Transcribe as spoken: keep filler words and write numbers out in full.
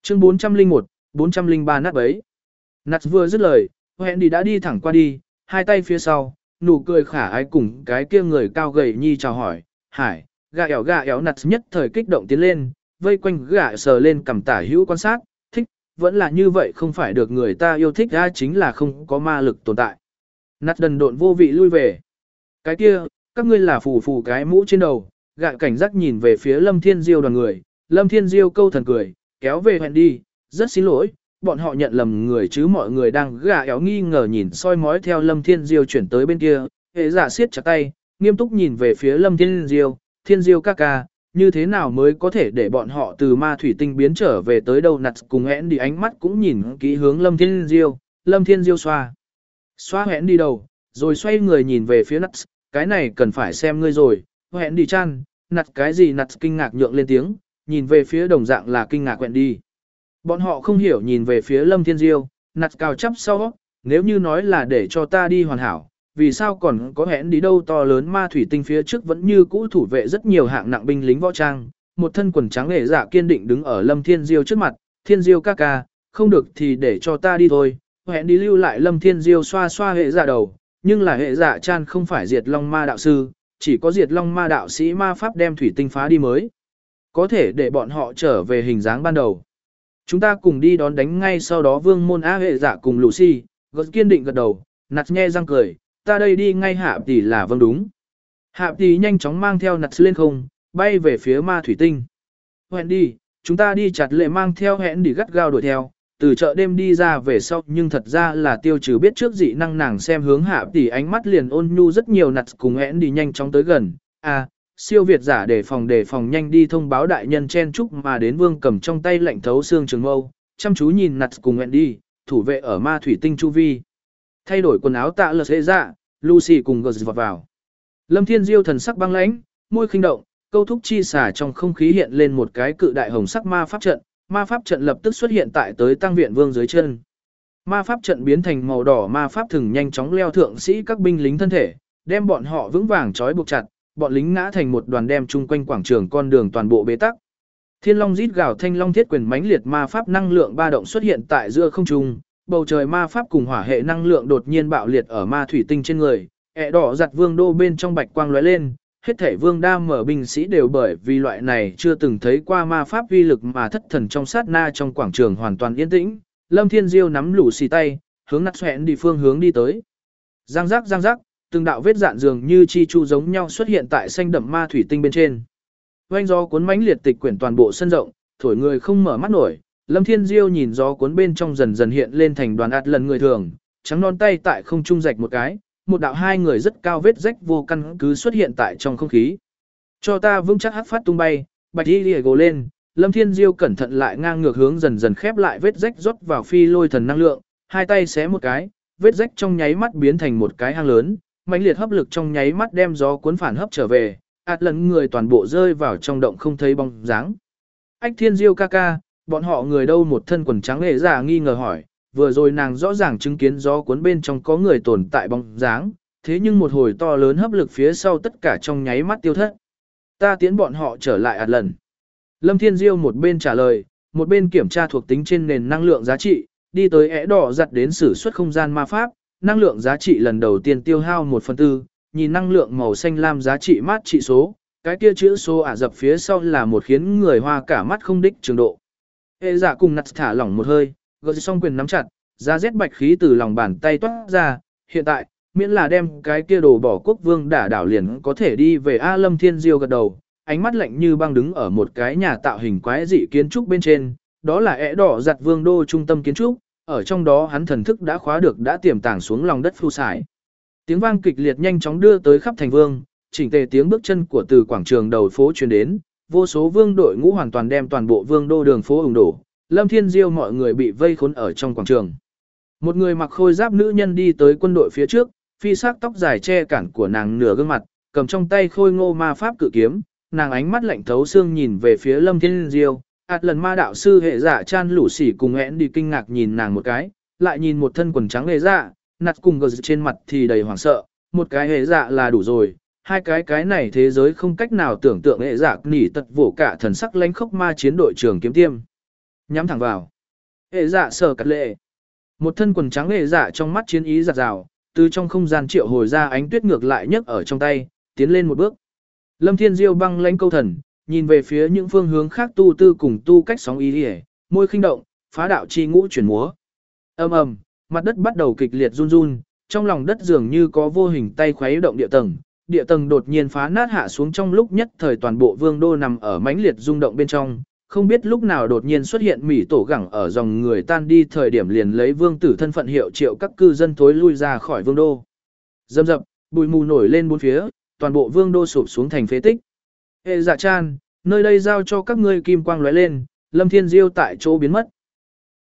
Chương bốn trăm lẻ một, bốn trăm lẻ ba nát bấy. Nặt vừa dứt lời, hẹn đi đã đi thẳng qua đi, hai tay phía sau, nụ cười khả ái cùng cái kia người cao gầy nhi chào hỏi, hải, gà éo gà éo nặt nhất thời kích động tiến lên, vây quanh gà sờ lên cầm tả hữu quan sát, thích, vẫn là như vậy không phải được người ta yêu thích ra chính là không có ma lực tồn tại. Nặt đần độn vô vị lui về. Cái kia, các ngươi là phù phù cái mũ trên đầu, gạ cảnh giác nhìn về phía Lâm Thiên Diêu đoàn người, Lâm Thiên Diêu câu thần cười, kéo về hẹn đi, rất xin lỗi, bọn họ nhận lầm người chứ mọi người đang gạ éo nghi ngờ nhìn soi mói theo Lâm Thiên Diêu chuyển tới bên kia, hệ giả siết chặt tay, nghiêm túc nhìn về phía Lâm Thiên Diêu, Thiên Diêu ca ca, như thế nào mới có thể để bọn họ từ ma thủy tinh biến trở về tới đâu nặt cùng hẹn đi ánh mắt cũng nhìn kỹ hướng Lâm Thiên Diêu, Lâm Thiên Diêu xoa. Xoa hẹn đi đầu, rồi xoay người nhìn về phía nặt, cái này cần phải xem ngươi rồi, hẹn đi chan, nặt cái gì nặt kinh ngạc nhượng lên tiếng, nhìn về phía đồng dạng là kinh ngạc hẹn đi. Bọn họ không hiểu nhìn về phía Lâm Thiên Diêu, nặt cào chắp sau, nếu như nói là để cho ta đi hoàn hảo, vì sao còn có hẹn đi đâu to lớn ma thủy tinh phía trước vẫn như cũ thủ vệ rất nhiều hạng nặng binh lính võ trang, một thân quần trắng hệ dạ kiên định đứng ở Lâm Thiên Diêu trước mặt, Thiên Diêu ca ca, không được thì để cho ta đi thôi, hẹn đi lưu lại Lâm Thiên Diêu xoa xoa hệ dạ đầu, nhưng là hệ dạ chan không phải diệt long ma đạo sư, chỉ có diệt long ma đạo sĩ ma pháp đem thủy tinh phá đi mới, có thể để bọn họ trở về hình dáng ban đầu. Chúng ta cùng đi đón đánh ngay sau đó vương môn á hệ dạ cùng Lucy, gật kiên định gật đầu, nặt nhe răng cười, ta đây đi ngay hạ tỷ là vâng đúng. Hạ tỷ nhanh chóng mang theo nặt lên không, bay về phía ma thủy tinh. Hẹn đi, chúng ta đi chặt lệ mang theo hẹn đi gắt gao đuổi theo, từ chợ đêm đi ra về sau nhưng thật ra là tiêu trừ biết trước dị năng nàng xem hướng hạ tỷ ánh mắt liền ôn nhu rất nhiều nặt cùng hẹn đi nhanh chóng tới gần. À, siêu việt giả để phòng để phòng nhanh đi thông báo đại nhân chen chúc mà đến vương cầm trong tay lạnh thấu xương trường mâu, chăm chú nhìn nặt cùng hẹn đi, thủ vệ ở ma thủy tinh chu vi. Thay đổi quần áo tạ lật dễ dạ, Lucy cùng gật vọt vào. Lâm Thiên Diêu thần sắc băng lãnh, môi khinh động, câu thúc chi xả trong không khí hiện lên một cái cự đại hồng sắc ma pháp trận, ma pháp trận lập tức xuất hiện tại tới tăng viện vương dưới chân. Ma pháp trận biến thành màu đỏ ma pháp thừng nhanh chóng leo thượng sĩ các binh lính thân thể, đem bọn họ vững vàng trói buộc chặt, bọn lính ngã thành một đoàn đem chung quanh quảng trường con đường toàn bộ bế tắc. Thiên long rít gào thanh long thiết quyền mãnh liệt ma pháp năng lượng ba động xuất hiện tại giữa không trung, bầu trời ma pháp cùng hỏa hệ năng lượng đột nhiên bạo liệt ở ma thủy tinh trên người, ẻ đỏ giặt vương đô bên trong bạch quang lóe lên, hết thể vương đa mở binh sĩ đều bởi vì loại này chưa từng thấy qua ma pháp uy lực mà thất thần trong sát na trong quảng trường hoàn toàn yên tĩnh. Lâm Thiên Diêu nắm lũ xì tay, hướng nặt xoẹn đi phương hướng đi tới. Giang giác giang giác, từng đạo vết dạn dường như chi chu giống nhau xuất hiện tại xanh đậm ma thủy tinh bên trên. Oanh gió cuốn mãnh liệt tịch quyển toàn bộ sân rộng, thổi người không mở mắt nổi. Lâm Thiên Diêu nhìn gió cuốn bên trong dần dần hiện lên thành đoàn ạt lần người thường, trắng non tay tại không trung rạch một cái, một đạo hai người rất cao vết rách vô căn cứ xuất hiện tại trong không khí. Cho ta vững chắc hắc phát tung bay, bạch y lìa gồ lên, Lâm Thiên Diêu cẩn thận lại ngang ngược hướng dần dần khép lại vết rách rót vào phi lôi thần năng lượng, hai tay xé một cái, vết rách trong nháy mắt biến thành một cái hang lớn, mãnh liệt hấp lực trong nháy mắt đem gió cuốn phản hấp trở về, ạt lần người toàn bộ rơi vào trong động không thấy bóng dáng. Ách Thiên Diêu ca ca, bọn họ người đâu? Một thân quần trắng hệ giả nghi ngờ hỏi, vừa rồi nàng rõ ràng chứng kiến gió cuốn bên trong có người tồn tại bóng dáng, thế nhưng một hồi to lớn hấp lực phía sau tất cả trong nháy mắt tiêu thất. Ta tiến bọn họ trở lại ạt lần. Lâm Thiên Diêu một bên trả lời, một bên kiểm tra thuộc tính trên nền năng lượng giá trị, đi tới ẻ đỏ giặt đến sử xuất không gian ma pháp, năng lượng giá trị lần đầu tiên tiêu hao một phần tư, nhìn năng lượng màu xanh lam giá trị mát trị số, cái kia chữ số ả dập phía sau là một khiến người hoa cả mắt không đích trường độ. Hệ giả cùng nặt thả lỏng một hơi, gật xong quyền nắm chặt, giá rét bạch khí từ lòng bàn tay toát ra, hiện tại, miễn là đem cái kia đồ bỏ quốc vương đả đảo liền có thể đi về A. Lâm Thiên Diêu gật đầu, ánh mắt lạnh như băng đứng ở một cái nhà tạo hình quái dị kiến trúc bên trên, đó là ẻ đỏ giặt vương đô trung tâm kiến trúc, ở trong đó hắn thần thức đã khóa được đã tiềm tàng xuống lòng đất phu sải. Tiếng vang kịch liệt nhanh chóng đưa tới khắp thành vương, chỉnh tề tiếng bước chân của từ quảng trường đầu phố truyền đến, vô số vương đội ngũ hoàn toàn đem toàn bộ vương đô đường phố ủng đổ. Lâm Thiên Diêu mọi người bị vây khốn ở trong quảng trường. Một người mặc khôi giáp nữ nhân đi tới quân đội phía trước, phi sắc tóc dài che cản của nàng nửa gương mặt, cầm trong tay khôi ngô ma pháp cự kiếm, nàng ánh mắt lạnh thấu xương nhìn về phía Lâm Thiên Diêu. Ạt lần ma đạo sư hệ dạ chan lũ xỉ cùng hẹn đi kinh ngạc nhìn nàng một cái, lại nhìn một thân quần trắng hệ dạ, nặt cùng gờ trên mặt thì đầy hoảng sợ, một cái hệ dạ là đủ rồi, hai cái cái này thế giới không cách nào tưởng tượng hệ dạ nỉ tật vỗ cả thần sắc lãnh khốc ma chiến đội trường kiếm tiêm. nhắm thẳng vào. Hệ dạ sở cắt lệ. Một thân quần trắng hệ dạ trong mắt chiến ý giặt rào, từ trong không gian triệu hồi ra ánh tuyết ngược lại nhấc ở trong tay, tiến lên một bước. Lâm Thiên Diêu băng lãnh câu thần, nhìn về phía những phương hướng khác tu tư cùng tu cách sóng ý đi, môi khinh động, phá đạo chi ngũ chuyển múa. Ầm ầm, mặt đất bắt đầu kịch liệt run run, trong lòng đất dường như có vô hình tay khuấy động địa tầng, địa tầng đột nhiên phá nát hạ xuống, trong lúc nhất thời toàn bộ vương đô nằm ở mãnh liệt rung động bên trong, không biết lúc nào đột nhiên xuất hiện mỹ tổ gẳng ở dòng người tan đi, thời điểm liền lấy vương tử thân phận hiệu triệu các cư dân thối lui ra khỏi vương đô. Dầm dập, bụi mù nổi lên bốn phía, toàn bộ vương đô sụp xuống thành phế tích. Hệ dạ chan, nơi đây giao cho các ngươi, kim quang lóe lên, Lâm Thiên Diêu tại chỗ biến mất.